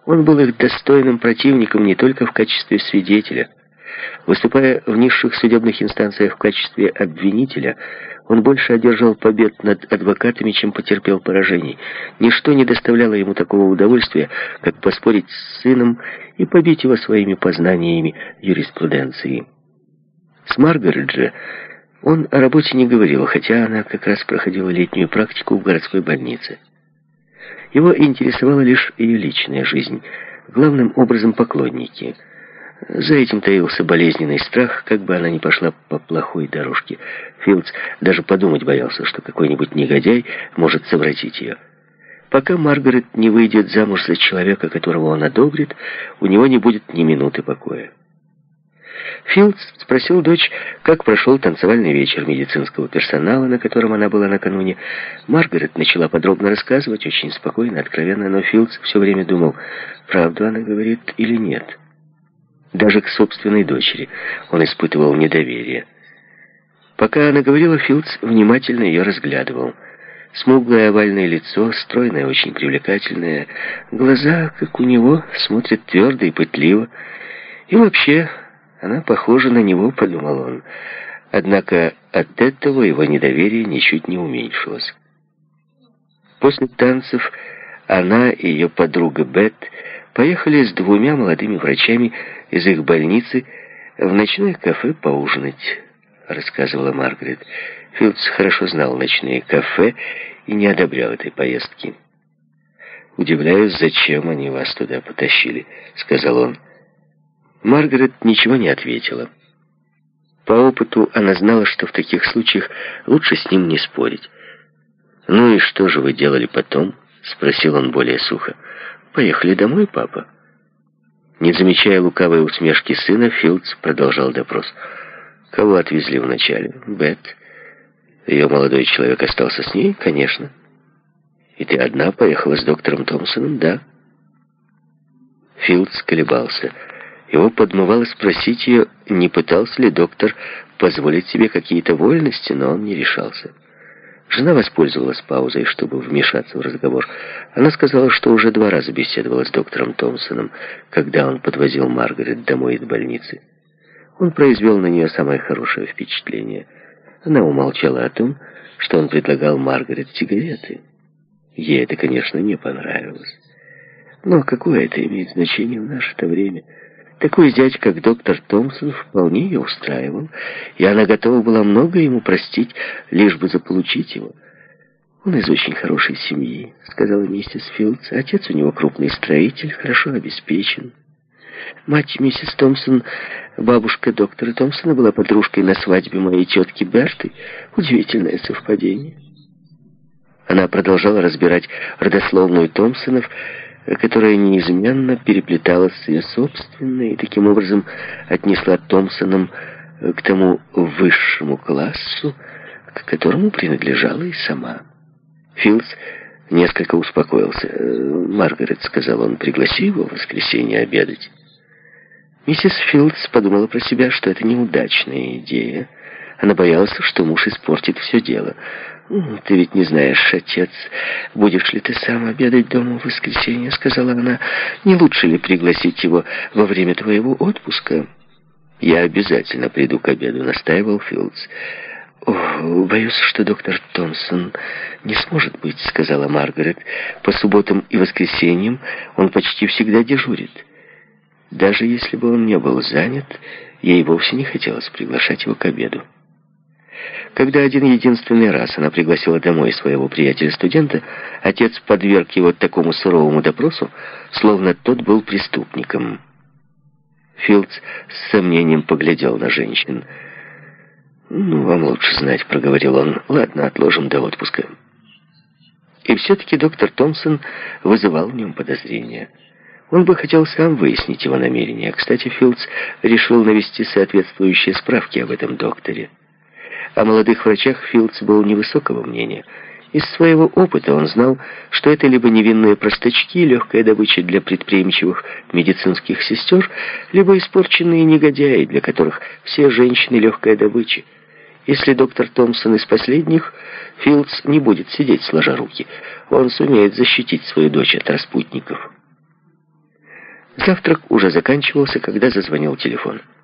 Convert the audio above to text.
Он был их достойным противником не только в качестве свидетеля. Выступая в низших судебных инстанциях в качестве обвинителя, он больше одержал побед над адвокатами, чем потерпел поражений. Ничто не доставляло ему такого удовольствия, как поспорить с сыном и побить его своими познаниями юриспруденции. С Маргарет же он о работе не говорил, хотя она как раз проходила летнюю практику в городской больнице. Его интересовала лишь ее личная жизнь, главным образом поклонники. За этим таился болезненный страх, как бы она ни пошла по плохой дорожке. Филдс даже подумать боялся, что какой-нибудь негодяй может совратить ее. Пока Маргарет не выйдет замуж за человека, которого он одобрит, у него не будет ни минуты покоя. Филдс спросил дочь, как прошел танцевальный вечер медицинского персонала, на котором она была накануне. Маргарет начала подробно рассказывать, очень спокойно, откровенно, но Филдс все время думал, правду она говорит или нет. Даже к собственной дочери он испытывал недоверие. Пока она говорила, Филдс внимательно ее разглядывал. Смуглое овальное лицо, стройное, очень привлекательное, глаза, как у него, смотрят твердо и пытливо. И вообще... она похожа на него, подумал он. Однако от этого его недоверие ничуть не уменьшилось. После танцев она и ее подруга Бет поехали с двумя молодыми врачами из их больницы в ночное кафе поужинать, рассказывала Маргарет. Филдс хорошо знал ночные кафе и не одобрял этой поездки. «Удивляюсь, зачем они вас туда потащили», — сказал он. Маргарет ничего не ответила. По опыту она знала, что в таких случаях лучше с ним не спорить. «Ну и что же вы делали потом?» — спросил он более сухо. «Поехали домой, папа». Не замечая лукавой усмешки сына, Филдс продолжал допрос. «Кого отвезли вначале?» «Бет». «Ее молодой человек остался с ней?» «Конечно». «И ты одна поехала с доктором Томпсоном?» «Да». Филдс колебался. Его подмывало спросить ее, не пытался ли доктор позволить себе какие-то вольности, но он не решался. Жена воспользовалась паузой, чтобы вмешаться в разговор. Она сказала, что уже 2 раза беседовала с доктором Томпсоном, когда он подвозил Маргарет домой из больницы. Он произвел на нее самое хорошее впечатление. Она умолчала о том, что он предлагал Маргарет сигареты. Ей это, конечно, не понравилось. Но какое это имеет значение в наше-то время? Такой зять, как доктор Томпсон, вполне ее устраивал, и она готова была много ему простить, лишь бы заполучить его. «Он из очень хорошей семьи», — сказала миссис Филдс. «Отец у него крупный строитель, хорошо обеспечен. Мать миссис Томпсон, бабушка доктора Томпсона, была подружкой на свадьбе моей тетки Берты. Удивительное совпадение». Она продолжала разбирать родословную Томпсонов, которая неизменно переплеталась с ее собственной, и таким образом отнесла Томпсоном к тому высшему классу, к которому принадлежала и сама. Филдс несколько успокоился. «Маргарет», — сказал он, — «пригласи его в воскресенье обедать». Миссис Филдс подумала про себя, что это неудачная идея. Она боялась, что муж испортит все дело. «Ты ведь не знаешь, отец, будешь ли ты сам обедать дома в воскресенье?» — сказала она. «Не лучше ли пригласить его во время твоего отпуска?» «Я обязательно приду к обеду», — настаивал Филдс. «О, боюсь, что доктор Томпсон не сможет быть», — сказала Маргарет. «По субботам и воскресеньям он почти всегда дежурит. Даже если бы он не был занят, ей вовсе не хотелось приглашать его к обеду». Когда один-единственный раз она пригласила домой своего приятеля-студента, отец подверг его такому суровому допросу, словно тот был преступником. Филдс с сомнением поглядел на женщин. «Ну, вам лучше знать», — проговорил он. «Ладно, отложим до отпуска». И все-таки доктор Томпсон вызывал в нем подозрения. Он бы хотел сам выяснить его намерения. Кстати, Филдс решил навести соответствующие справки об этом докторе. О молодых врачах Филдс был невысокого мнения. Из своего опыта он знал, что это либо невинные простачки, легкая добыча для предприимчивых медицинских сестер, либо испорченные негодяи, для которых все женщины легкая добыча. Если доктор Томпсон из последних, Филдс не будет сидеть сложа руки. Он сумеет защитить свою дочь от распутников. Завтрак уже заканчивался, когда зазвонил телефон.